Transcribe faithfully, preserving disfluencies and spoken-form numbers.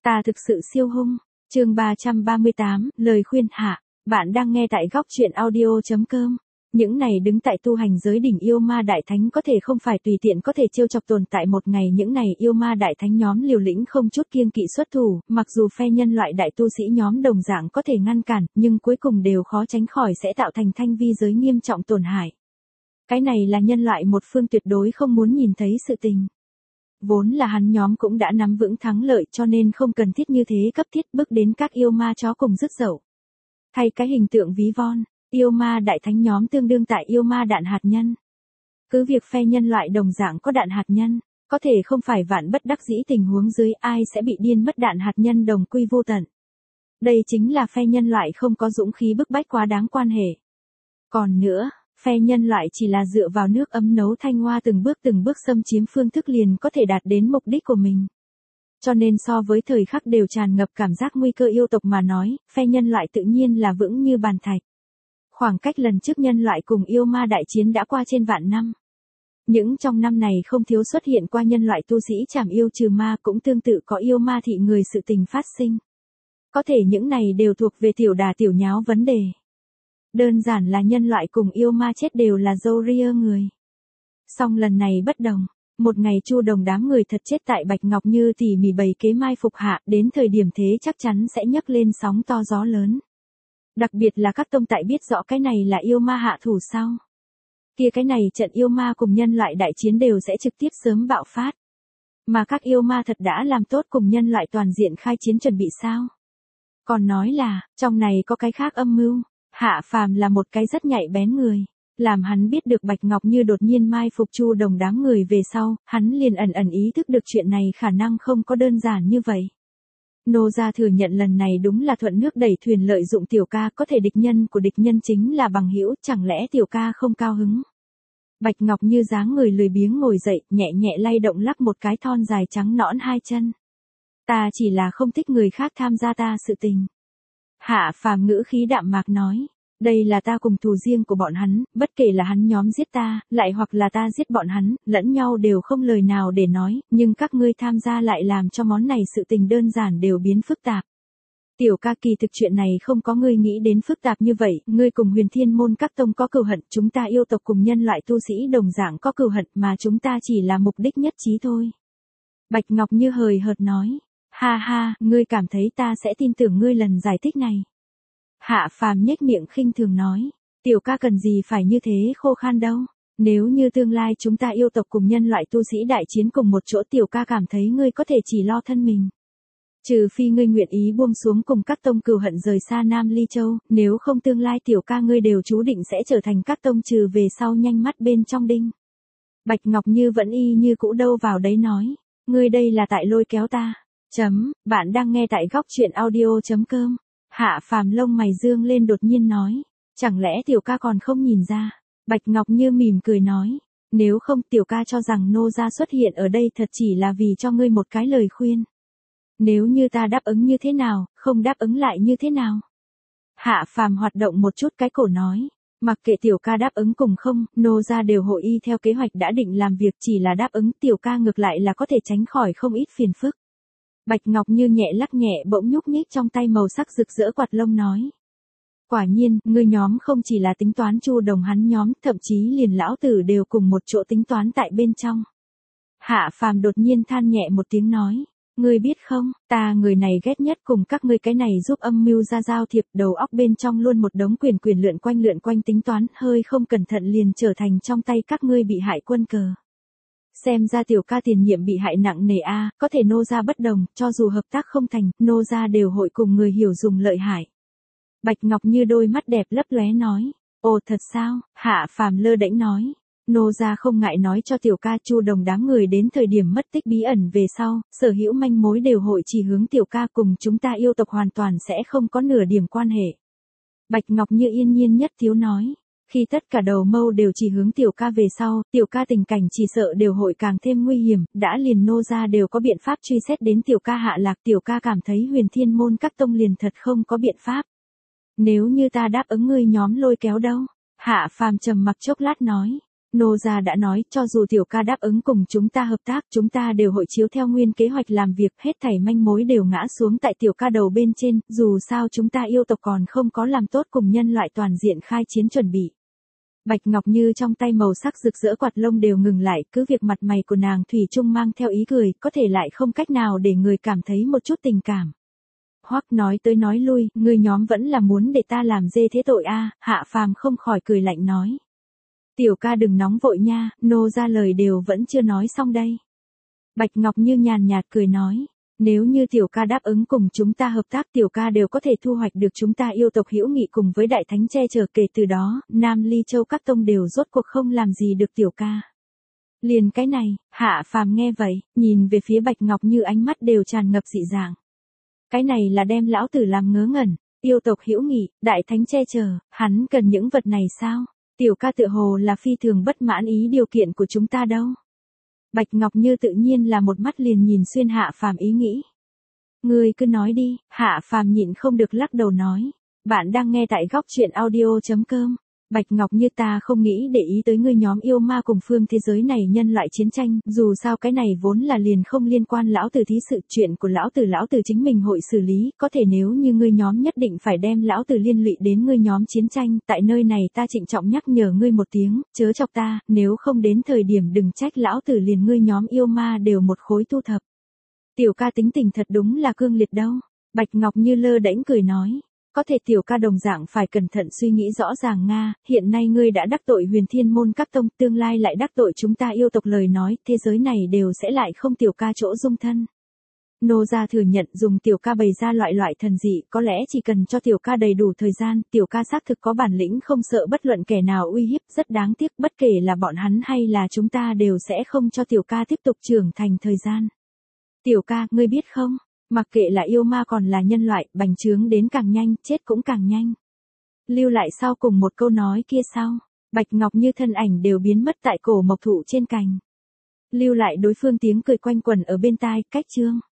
Ta thực sự siêu hung. Chương ba trăm ba mươi tám, lời khuyên hạ. Bạn đang nghe tại góc truyện audio chấm com. Những này đứng tại tu hành giới đỉnh yêu ma đại thánh có thể không phải tùy tiện có thể trêu chọc tồn tại một ngày, những này yêu ma đại thánh nhóm liều lĩnh không chút kiêng kỵ xuất thủ, mặc dù phe nhân loại đại tu sĩ nhóm đồng dạng có thể ngăn cản, nhưng cuối cùng đều khó tránh khỏi sẽ tạo thành thanh vi giới nghiêm trọng tổn hại. Cái này là nhân loại một phương tuyệt đối không muốn nhìn thấy sự tình. Vốn là hắn nhóm cũng đã nắm vững thắng lợi cho nên không cần thiết như thế cấp thiết bước đến các yêu ma chó cùng rứt dậu. Thay cái hình tượng ví von, yêu ma đại thánh nhóm tương đương tại yêu ma đạn hạt nhân. Cứ việc phe nhân loại đồng dạng có đạn hạt nhân, có thể không phải vạn bất đắc dĩ tình huống dưới ai sẽ bị điên mất đạn hạt nhân đồng quy vô tận. Đây chính là phe nhân loại không có dũng khí bức bách quá đáng quan hệ. Còn nữa, phe nhân loại chỉ là dựa vào nước ấm nấu thanh hoa từng bước từng bước xâm chiếm phương thức liền có thể đạt đến mục đích của mình. Cho nên so với thời khắc đều tràn ngập cảm giác nguy cơ yêu tộc mà nói, phe nhân loại tự nhiên là vững như bàn thạch. Khoảng cách lần trước nhân loại cùng yêu ma đại chiến đã qua trên vạn năm. Những trong năm này không thiếu xuất hiện qua nhân loại tu sĩ trảm yêu trừ ma, cũng tương tự có yêu ma thị người sự tình phát sinh. Có thể những này đều thuộc về tiểu đà tiểu nháo vấn đề. Đơn giản là nhân loại cùng yêu ma chết đều là dâu ria người. Song lần này bất đồng, một ngày Chu Đồng đám người thật chết tại Bạch Ngọc Như tỉ mỉ bày kế mai phục hạ, đến thời điểm thế chắc chắn sẽ nhấc lên sóng to gió lớn. Đặc biệt là các tông tại biết rõ cái này là yêu ma hạ thủ sau. Kia cái này trận yêu ma cùng nhân loại đại chiến đều sẽ trực tiếp sớm bạo phát. Mà các yêu ma thật đã làm tốt cùng nhân loại toàn diện khai chiến chuẩn bị sao? Còn nói là, trong này có cái khác âm mưu. Hạ Phàm là một cái rất nhạy bén người. Làm hắn biết được Bạch Ngọc Như đột nhiên mai phục Chu Đồng đám người về sau, hắn liền ẩn ẩn ý thức được chuyện này khả năng không có đơn giản như vậy. Nô gia thừa nhận lần này đúng là thuận nước đẩy thuyền, lợi dụng tiểu ca, có thể địch nhân của địch nhân chính là bằng hữu, chẳng lẽ tiểu ca không cao hứng? Bạch Ngọc Như dáng người lười biếng ngồi dậy, nhẹ nhẹ lay động lắc một cái thon dài trắng nõn hai chân. Ta chỉ là không thích người khác tham gia ta sự tình. Hạ Phàm ngữ khí đạm mạc nói, đây là ta cùng thù riêng của bọn hắn, bất kể là hắn nhóm giết ta, lại hoặc là ta giết bọn hắn, lẫn nhau đều không lời nào để nói, nhưng các ngươi tham gia lại làm cho món này sự tình đơn giản đều biến phức tạp. Tiểu ca, kỳ thực chuyện này không có ngươi nghĩ đến phức tạp như vậy, ngươi cùng Huyền Thiên môn các tông có cừu hận, chúng ta yêu tộc cùng nhân loại tu sĩ đồng dạng có cừu hận, mà chúng ta chỉ là mục đích nhất trí thôi. Bạch Ngọc Như hời hợt nói, ha ha, ngươi cảm thấy ta sẽ tin tưởng ngươi lần giải thích này. Hạ Phàm nhếch miệng khinh thường nói, tiểu ca cần gì phải như thế khô khan đâu, nếu như tương lai chúng ta yêu tộc cùng nhân loại tu sĩ đại chiến cùng một chỗ, tiểu ca cảm thấy ngươi có thể chỉ lo thân mình. Trừ phi ngươi nguyện ý buông xuống cùng các tông cừu hận rời xa Nam Ly Châu, nếu không tương lai tiểu ca ngươi đều chú định sẽ trở thành các tông trừ về sau nhanh mắt bên trong đinh. Bạch Ngọc Như vẫn y như cũ đâu vào đấy nói, ngươi đây là tại lôi kéo ta. Chấm, bạn đang nghe tại góc truyện audio chấm com. Hạ Phàm lông mày dương lên đột nhiên nói, chẳng lẽ tiểu ca còn không nhìn ra? Bạch Ngọc Như mỉm cười nói, nếu không tiểu ca cho rằng nô gia xuất hiện ở đây thật chỉ là vì cho ngươi một cái lời khuyên. Nếu như ta đáp ứng như thế nào, không đáp ứng lại như thế nào? Hạ Phàm hoạt động một chút cái cổ nói, mặc kệ tiểu ca đáp ứng cùng không, nô gia đều hội y theo kế hoạch đã định làm việc, chỉ là đáp ứng tiểu ca ngược lại là có thể tránh khỏi không ít phiền phức. Bạch Ngọc Như nhẹ lắc nhẹ bỗng nhúc nhích trong tay màu sắc rực rỡ quạt lông nói. Quả nhiên, ngươi nhóm không chỉ là tính toán Chu Đồng hắn nhóm, thậm chí liền lão tử đều cùng một chỗ tính toán tại bên trong. Hạ Phàm đột nhiên than nhẹ một tiếng nói, ngươi biết không, ta người này ghét nhất cùng các ngươi cái này giúp âm mưu ra giao thiệp, đầu óc bên trong luôn một đống quyền quyền lượn quanh lượn quanh tính toán, hơi không cẩn thận liền trở thành trong tay các ngươi bị hại quân cờ. Xem ra tiểu ca tiền nhiệm bị hại nặng nề a, có thể nô gia bất đồng, cho dù hợp tác không thành, nô gia đều hội cùng người hiểu dùng lợi hại. Bạch Ngọc Như đôi mắt đẹp lấp lóe nói, ồ thật sao? Hạ Phàm lơ đễnh nói, nô gia không ngại nói cho tiểu ca, Chu Đồng đám người đến thời điểm mất tích bí ẩn về sau, sở hữu manh mối đều hội chỉ hướng tiểu ca, cùng chúng ta yêu tộc hoàn toàn sẽ không có nửa điểm quan hệ. Bạch Ngọc Như yên nhiên nhất thiếu nói, khi tất cả đầu mâu đều chỉ hướng tiểu ca về sau, tiểu ca tình cảnh chỉ sợ đều hội càng thêm nguy hiểm, đã liền nô gia đều có biện pháp truy xét đến tiểu ca hạ lạc, tiểu ca cảm thấy Huyền Thiên môn các tông liền thật không có biện pháp. Nếu như ta đáp ứng ngươi nhóm lôi kéo đâu? Hạ Phàm trầm mặc chốc lát nói, Nô gia đã nói, cho dù tiểu ca đáp ứng cùng chúng ta hợp tác, chúng ta đều hội chiếu theo nguyên kế hoạch làm việc, hết thảy manh mối đều ngã xuống tại tiểu ca đầu bên trên, dù sao chúng ta yêu tộc còn không có làm tốt cùng nhân loại toàn diện khai chiến chuẩn bị. Bạch Ngọc Như trong tay màu sắc rực rỡ quạt lông đều ngừng lại, cứ việc mặt mày của nàng thủy chung mang theo ý cười, có thể lại không cách nào để người cảm thấy một chút tình cảm. Hoắc nói tới nói lui, ngươi nhóm vẫn là muốn để ta làm dê thế tội a? Hạ Phàm không khỏi cười lạnh nói. Tiểu ca đừng nóng vội nha, nô ra lời đều vẫn chưa nói xong đây. Bạch Ngọc Như nhàn nhạt cười nói, nếu như tiểu ca đáp ứng cùng chúng ta hợp tác, tiểu ca đều có thể thu hoạch được chúng ta yêu tộc hữu nghị cùng với đại thánh che chở, kể từ đó, Nam Ly Châu các tông đều rốt cuộc không làm gì được tiểu ca. Liền cái này, Hạ Phàm nghe vậy, nhìn về phía Bạch Ngọc Như ánh mắt đều tràn ngập dị dạng. Cái này là đem lão tử làm ngớ ngẩn, yêu tộc hữu nghị, đại thánh che chở, hắn cần những vật này sao? Tiểu ca tựa hồ là phi thường bất mãn ý điều kiện của chúng ta đâu. Bạch Ngọc Như tự nhiên là một mắt liền nhìn xuyên Hạ Phàm ý nghĩ. Ngươi cứ nói đi, Hạ Phàm nhịn không được lắc đầu nói. Bạn đang nghe tại góc truyện audio chấm com. Bạch Ngọc Như, ta không nghĩ để ý tới ngươi nhóm yêu ma cùng phương thế giới này nhân loại chiến tranh, dù sao cái này vốn là liền không liên quan lão tử thí sự, chuyện của lão tử lão tử chính mình hội xử lý, có thể nếu như ngươi nhóm nhất định phải đem lão tử liên lụy đến ngươi nhóm chiến tranh, tại nơi này ta trịnh trọng nhắc nhở ngươi một tiếng, chớ chọc ta, nếu không đến thời điểm đừng trách lão tử liền ngươi nhóm yêu ma đều một khối thu thập. Tiểu ca tính tình thật đúng là cương liệt đâu. Bạch Ngọc Như lơ đễnh cười nói. Có thể tiểu ca đồng dạng phải cẩn thận suy nghĩ rõ ràng Nga, hiện nay ngươi đã đắc tội Huyền Thiên môn các tông, tương lai lại đắc tội chúng ta yêu tộc, lời nói, thế giới này đều sẽ lại không tiểu ca chỗ dung thân. Nô gia thừa nhận dùng tiểu ca bày ra loại loại thần dị, có lẽ chỉ cần cho tiểu ca đầy đủ thời gian, tiểu ca xác thực có bản lĩnh không sợ bất luận kẻ nào uy hiếp, rất đáng tiếc, bất kể là bọn hắn hay là chúng ta đều sẽ không cho tiểu ca tiếp tục trưởng thành thời gian. Tiểu ca, ngươi biết không? Mặc kệ là yêu ma còn là nhân loại, bành trướng đến càng nhanh, chết cũng càng nhanh. Lưu lại sau cùng một câu nói kia sau, Bạch Ngọc Như thân ảnh đều biến mất tại cổ mộc thụ trên cành. Lưu lại đối phương tiếng cười quanh quẩn ở bên tai, cách chương.